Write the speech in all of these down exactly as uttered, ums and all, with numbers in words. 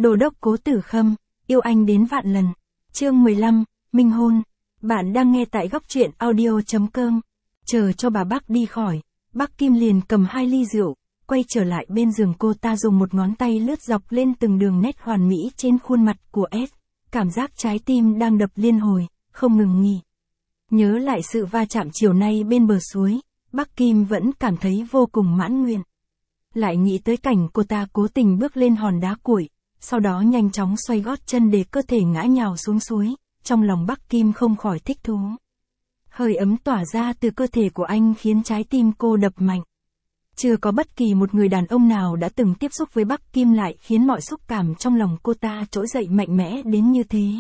Đô đốc Cố Tử Khâm, yêu anh đến vạn lần. Chương mười lăm, Minh hôn. Bạn đang nghe tại góc truyện audio chấm com. Chờ cho bà bác đi khỏi, bác Kim liền cầm hai ly rượu, quay trở lại bên giường cô ta, dùng một ngón tay lướt dọc lên từng đường nét hoàn mỹ trên khuôn mặt của S. Cảm giác trái tim đang đập liên hồi, không ngừng nghỉ. Nhớ lại sự va chạm chiều nay bên bờ suối, bác Kim vẫn cảm thấy vô cùng mãn nguyện. Lại nghĩ tới cảnh cô ta cố tình bước lên hòn đá cuội, sau đó nhanh chóng xoay gót chân để cơ thể ngã nhào xuống suối, trong lòng bác Kim không khỏi thích thú. Hơi ấm tỏa ra từ cơ thể của anh khiến trái tim cô đập mạnh. Chưa có bất kỳ một người đàn ông nào đã từng tiếp xúc với bác Kim lại khiến mọi xúc cảm trong lòng cô ta trỗi dậy mạnh mẽ đến như thế.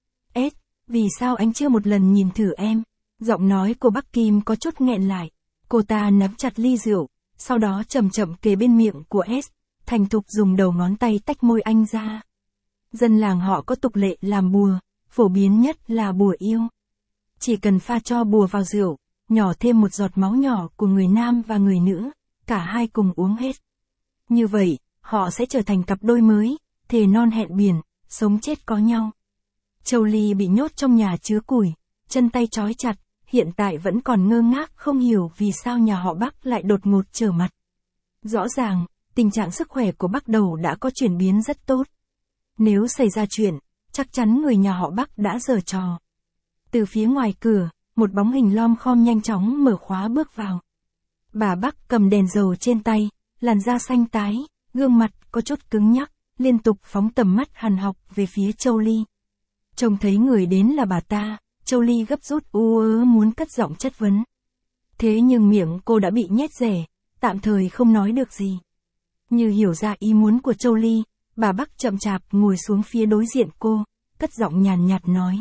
S, vì sao anh chưa một lần nhìn thử em? Giọng nói của bác Kim có chút nghẹn lại. Cô ta nắm chặt ly rượu, sau đó chậm chậm kề bên miệng của S, thành thục dùng đầu ngón tay tách môi anh ra. Dân làng họ có tục lệ làm bùa, phổ biến nhất là bùa yêu. Chỉ cần pha cho bùa vào rượu, nhỏ thêm một giọt máu nhỏ của người nam và người nữ, cả hai cùng uống hết. Như vậy, họ sẽ trở thành cặp đôi mới, thề non hẹn biển, sống chết có nhau. Châu Ly bị nhốt trong nhà chứa củi, chân tay trói chặt, hiện tại vẫn còn ngơ ngác không hiểu vì sao nhà họ Bắc lại đột ngột trở mặt. Rõ ràng, tình trạng sức khỏe của Bắc Đầu đã có chuyển biến rất tốt. Nếu xảy ra chuyện, chắc chắn người nhà họ Bắc đã giở trò. Từ phía ngoài cửa, một bóng hình lom khom nhanh chóng mở khóa bước vào. Bà Bắc cầm đèn dầu trên tay, làn da xanh tái, gương mặt có chút cứng nhắc, liên tục phóng tầm mắt hằn học về phía Châu Ly. Trông thấy người đến là bà ta, Châu Ly gấp rút ú ớ muốn cất giọng chất vấn. Thế nhưng miệng cô đã bị nhét rẻ, tạm thời không nói được gì. Như hiểu ra ý muốn của Châu Ly, bà Bắc chậm chạp ngồi xuống phía đối diện cô, cất giọng nhàn nhạt nói.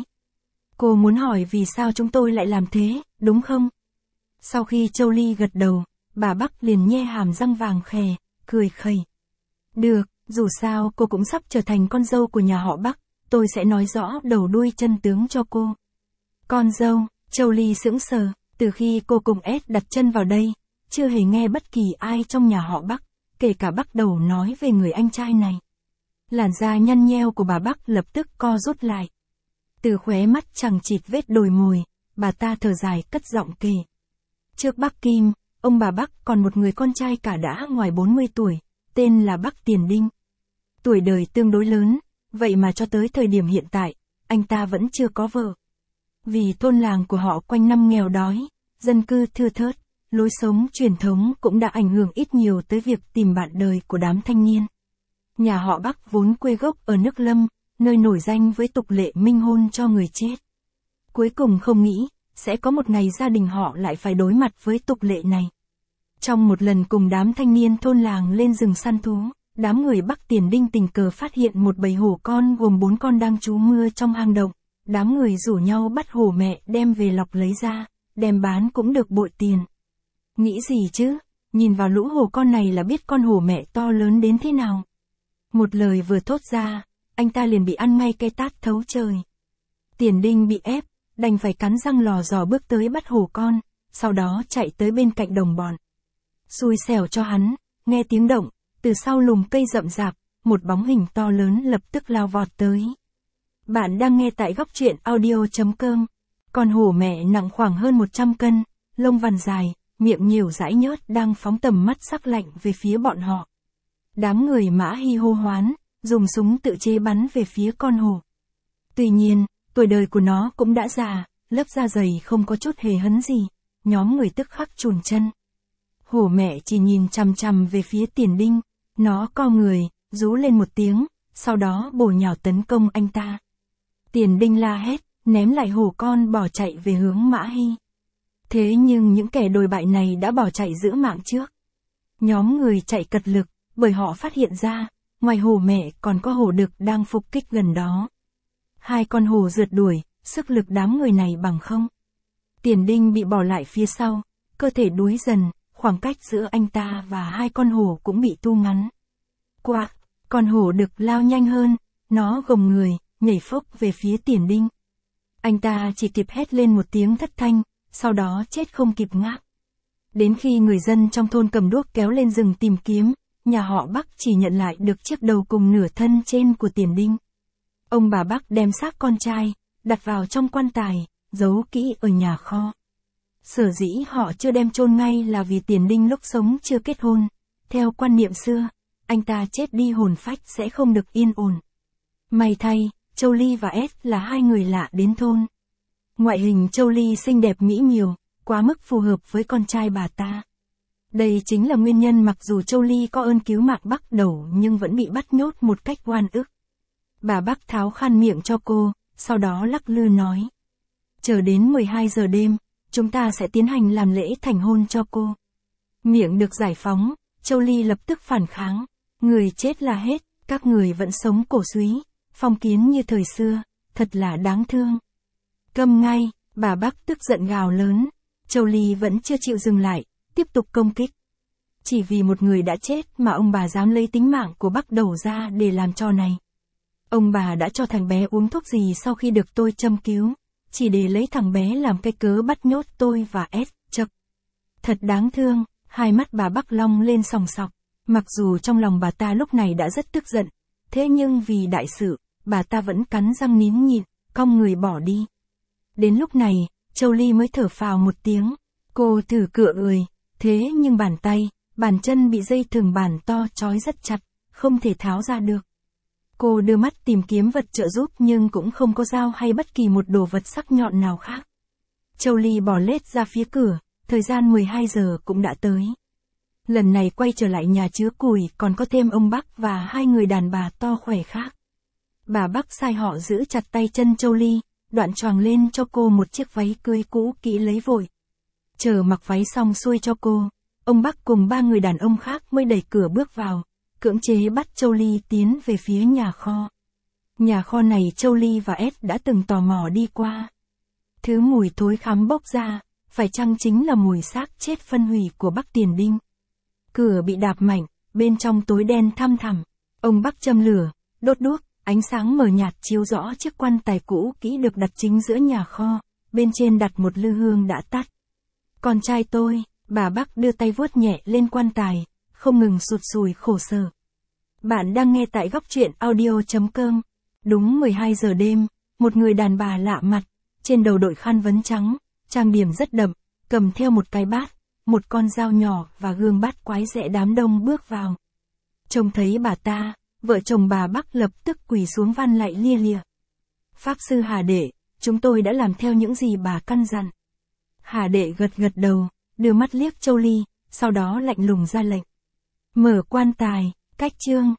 Cô muốn hỏi vì sao chúng tôi lại làm thế, đúng không? Sau khi Châu Ly gật đầu, bà Bắc liền nhe hàm răng vàng khè, cười khẩy. Được, dù sao cô cũng sắp trở thành con dâu của nhà họ Bắc, tôi sẽ nói rõ đầu đuôi chân tướng cho cô. Con dâu, Châu Ly sững sờ, từ khi cô cùng S đặt chân vào đây, chưa hề nghe bất kỳ ai trong nhà họ Bắc, kể cả Bắc Đầu nói về người anh trai này. Làn da nhăn nheo của bà Bắc lập tức co rút lại. Từ khóe mắt chằng chịt vết đồi mồi, bà ta thở dài cất giọng kể. Trước Bắc Kim, ông bà Bắc còn một người con trai cả đã ngoài bốn mươi tuổi, tên là Bắc Tiền Đinh. Tuổi đời tương đối lớn, vậy mà cho tới thời điểm hiện tại, anh ta vẫn chưa có vợ. Vì thôn làng của họ quanh năm nghèo đói, dân cư thưa thớt, lối sống truyền thống cũng đã ảnh hưởng ít nhiều tới việc tìm bạn đời của đám thanh niên. Nhà họ Bắc vốn quê gốc ở nước Lâm, nơi nổi danh với tục lệ minh hôn cho người chết. Cuối cùng không nghĩ, sẽ có một ngày gia đình họ lại phải đối mặt với tục lệ này. Trong một lần cùng đám thanh niên thôn làng lên rừng săn thú, đám người Bắc Tiền Đinh tình cờ phát hiện một bầy hổ con gồm bốn con đang trú mưa trong hang động. Đám người rủ nhau bắt hổ mẹ đem về lọc lấy ra, đem bán cũng được bội tiền. Nghĩ gì chứ, nhìn vào lũ hổ con này là biết con hổ mẹ to lớn đến thế nào. Một lời vừa thốt ra, anh ta liền bị ăn ngay cái tát thấu trời. Tiền Đinh bị ép, đành phải cắn răng lò dò bước tới bắt hổ con, sau đó chạy tới bên cạnh đồng bọn. Xui xẻo cho hắn, nghe tiếng động, từ sau lùm cây rậm rạp, một bóng hình to lớn lập tức lao vọt tới. Bạn đang nghe tại góc truyện audio chấm com. Con hổ mẹ nặng khoảng hơn một trăm cân, lông vằn dài, miệng nhiều dãi nhớt đang phóng tầm mắt sắc lạnh về phía bọn họ. Đám người Mã Hy hô hoán, dùng súng tự chế bắn về phía con hổ. Tuy nhiên, tuổi đời của nó cũng đã già, lớp da dày không có chút hề hấn gì, nhóm người tức khắc chùn chân. Hổ mẹ chỉ nhìn chằm chằm về phía Tiền Đinh, nó co người, rú lên một tiếng, sau đó bổ nhào tấn công anh ta. Tiền Đinh la hét, ném lại hổ con bỏ chạy về hướng Mã Hy. Thế nhưng những kẻ đồi bại này đã bỏ chạy giữ mạng trước. Nhóm người chạy cật lực, bởi họ phát hiện ra, ngoài hổ mẹ còn có hổ đực đang phục kích gần đó. Hai con hổ rượt đuổi, sức lực đám người này bằng không. Tiền Đinh bị bỏ lại phía sau, cơ thể đuối dần, khoảng cách giữa anh ta và hai con hổ cũng bị thu ngắn. Quạc, con hổ đực lao nhanh hơn, nó gồng người, nhảy phốc về phía Tiền Đinh. Anh ta chỉ kịp hét lên một tiếng thất thanh, sau đó chết không kịp ngáp. Đến khi người dân trong thôn cầm đuốc kéo lên rừng tìm kiếm, nhà họ Bắc chỉ nhận lại được chiếc đầu cùng nửa thân trên của Tiền Đinh. Ông bà Bắc đem xác con trai, đặt vào trong quan tài, giấu kỹ ở nhà kho. Sở dĩ họ chưa đem chôn ngay là vì Tiền Đinh lúc sống chưa kết hôn. Theo quan niệm xưa, anh ta chết đi hồn phách sẽ không được yên ổn. May thay, Châu Ly và S là hai người lạ đến thôn. Ngoại hình Châu Ly xinh đẹp mỹ miều, quá mức phù hợp với con trai bà ta. Đây chính là nguyên nhân mặc dù Châu Ly có ơn cứu mạng Bắc Đầu nhưng vẫn bị bắt nhốt một cách oan ức. Bà Bắc tháo khăn miệng cho cô, sau đó lắc lư nói. Chờ đến mười hai giờ đêm, chúng ta sẽ tiến hành làm lễ thành hôn cho cô. Miệng được giải phóng, Châu Ly lập tức phản kháng. Người chết là hết, các người vẫn sống cổ súy, phong kiến như thời xưa, thật là đáng thương. Câm ngay, bà Bắc tức giận gào lớn. Châu Ly vẫn chưa chịu dừng lại, tiếp tục công kích. Chỉ vì một người đã chết mà ông bà dám lấy tính mạng của Bắc Đầu ra để làm trò này. Ông bà đã cho thằng bé uống thuốc gì sau khi được tôi châm cứu, chỉ để lấy thằng bé làm cái cớ bắt nhốt tôi và S. Chậc. Thật đáng thương, hai mắt bà Bắc long lên sòng sọc. Mặc dù trong lòng bà ta lúc này đã rất tức giận, thế nhưng vì đại sự, bà ta vẫn cắn răng nín nhịn, cong người bỏ đi. Đến lúc này, Châu Ly mới thở phào một tiếng. Cô thử cựa ười, thế nhưng bàn tay, bàn chân bị dây thừng bàn to trói rất chặt, không thể tháo ra được. Cô đưa mắt tìm kiếm vật trợ giúp nhưng cũng không có dao hay bất kỳ một đồ vật sắc nhọn nào khác. Châu Ly bò lết ra phía cửa, thời gian mười hai giờ cũng đã tới. Lần này quay trở lại nhà chứa củi còn có thêm ông Bắc và hai người đàn bà to khỏe khác. Bà Bắc sai họ giữ chặt tay chân Châu Ly, đoạn choàng lên cho cô một chiếc váy cưới cũ kỹ lấy vội. Chờ mặc váy xong xuôi cho cô, ông Bắc cùng ba người đàn ông khác mới đẩy cửa bước vào, cưỡng chế bắt Châu Ly tiến về phía nhà kho. Nhà kho này Châu Ly và S đã từng tò mò đi qua. Thứ mùi thối khắm bốc ra, phải chăng chính là mùi xác chết phân hủy của Bắc Tiền Đinh. Cửa bị đạp mạnh, bên trong tối đen thăm thẳm. Ông Bắc châm lửa, đốt đuốc, ánh sáng mờ nhạt chiếu rõ chiếc quan tài cũ kỹ được đặt chính giữa nhà kho, bên trên đặt một lư hương đã tắt. Con trai tôi, bà Bắc đưa tay vuốt nhẹ lên quan tài, không ngừng sụt sùi khổ sở. Bạn đang nghe tại góc truyện audio chấm com. Đúng mười hai giờ đêm, một người đàn bà lạ mặt, trên đầu đội khăn vấn trắng, trang điểm rất đậm, cầm theo một cái bát, một con dao nhỏ và gương bát quái dẹ đám đông bước vào. Trông thấy bà ta, vợ chồng bà Bắc lập tức quỳ xuống van lạy lia lịa. Pháp sư Hà Đệ, chúng tôi đã làm theo những gì bà căn dặn. Hà Đệ gật gật đầu, đưa mắt liếc Châu Ly, sau đó lạnh lùng ra lệnh. Mở quan tài, cách chương.